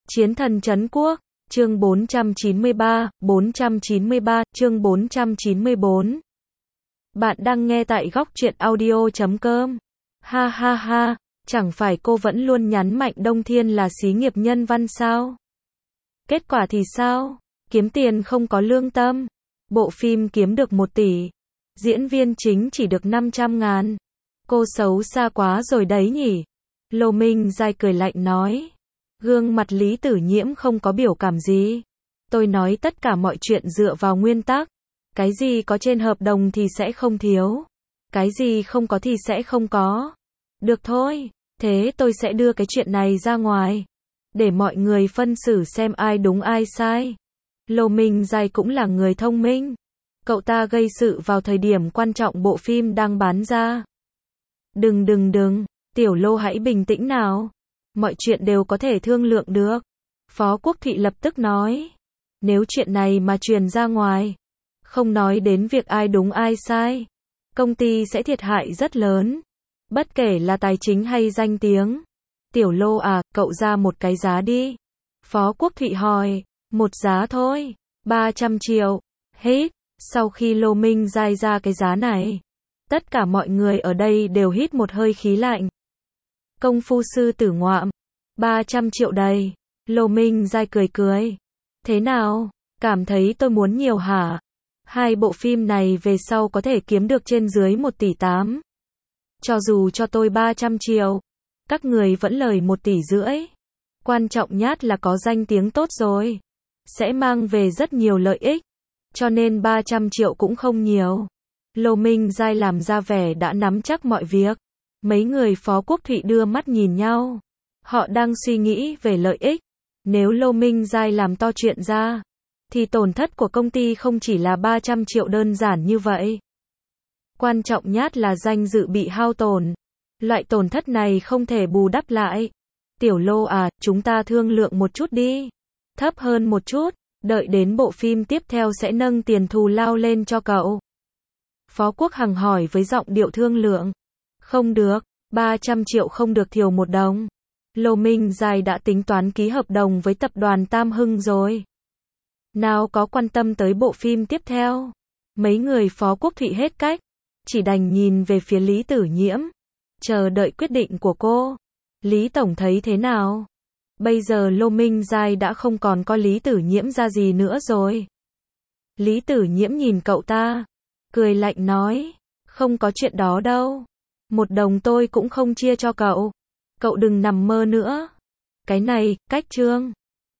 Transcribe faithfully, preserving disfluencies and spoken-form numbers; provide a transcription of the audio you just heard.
Chiến thần trấn quốc, chương bốn trăm chín mươi ba, bốn trăm chín mươi ba, chương bốn trăm chín mươi bốn. Bạn đang nghe tại góc truyện audio chấm com. Ha ha ha, chẳng phải cô vẫn luôn nhắn Mạnh Đông Thiên là xí nghiệp nhân văn sao? Kết quả thì sao? Kiếm tiền không có lương tâm. Bộ phim kiếm được một tỷ. Diễn viên chính chỉ được năm trăm ngàn. Cô xấu xa quá rồi đấy nhỉ? Lô Minh Giai cười lạnh nói. Gương mặt Lý Tử Nhiễm không có biểu cảm gì. Tôi nói tất cả mọi chuyện dựa vào nguyên tắc. Cái gì có trên hợp đồng thì sẽ không thiếu. Cái gì không có thì sẽ không có. Được thôi, thế tôi sẽ đưa cái chuyện này ra ngoài. Để mọi người phân xử xem ai đúng ai sai. Lô Minh Giai cũng là người thông minh. Cậu ta gây sự vào thời điểm quan trọng bộ phim đang bán ra. Đừng đừng đừng, Tiểu Lô hãy bình tĩnh nào. Mọi chuyện đều có thể thương lượng được. Phó Quốc Thụy lập tức nói. Nếu chuyện này mà truyền ra ngoài, không nói đến việc ai đúng ai sai, công ty sẽ thiệt hại rất lớn. Bất kể là tài chính hay danh tiếng. Tiểu Lô à, cậu ra một cái giá đi. Phó Quốc Thụy hỏi. Một giá thôi. ba trăm triệu. Hết. Sau khi Lô Minh Giai ra cái giá này, tất cả mọi người ở đây đều hít một hơi khí lạnh. Công phu sư tử ngoạm. ba trăm triệu đầy. Lô Minh Giai cười cười. Thế nào? Cảm thấy tôi muốn nhiều hả? Hai bộ phim này về sau có thể kiếm được trên dưới một tỷ tám. Cho dù cho tôi ba trăm triệu, các người vẫn lời một tỷ rưỡi. Quan trọng nhất là có danh tiếng tốt rồi. Sẽ mang về rất nhiều lợi ích. Cho nên ba trăm triệu cũng không nhiều. Lô Minh Giai làm ra vẻ đã nắm chắc mọi việc. Mấy người Phó Quốc Thụy đưa mắt nhìn nhau. Họ đang suy nghĩ về lợi ích. Nếu Lô Minh Giai làm to chuyện ra, thì tổn thất của công ty không chỉ là ba trăm triệu đơn giản như vậy. Quan trọng nhất là danh dự bị hao tổn. Loại tổn thất này không thể bù đắp lại. Tiểu Lô à, chúng ta thương lượng một chút đi. Thấp hơn một chút, đợi đến bộ phim tiếp theo sẽ nâng tiền thù lao lên cho cậu. Phó Quốc Hằng hỏi với giọng điệu thương lượng. Không được, ba trăm triệu không được thiểu một đồng. Lô Minh Giai đã tính toán ký hợp đồng với tập đoàn Tam Hưng rồi. Nào có quan tâm tới bộ phim tiếp theo. Mấy người Phó Quốc Thụy hết cách. Chỉ đành nhìn về phía Lý Tử Nhiễm. Chờ đợi quyết định của cô. Lý Tổng thấy thế nào? Bây giờ Lô Minh Giai đã không còn có Lý Tử Nhiễm ra gì nữa rồi. Lý Tử Nhiễm nhìn cậu ta. Cười lạnh nói. Không có chuyện đó đâu. Một đồng tôi cũng không chia cho cậu. Cậu đừng nằm mơ nữa. Cái này, cách trương.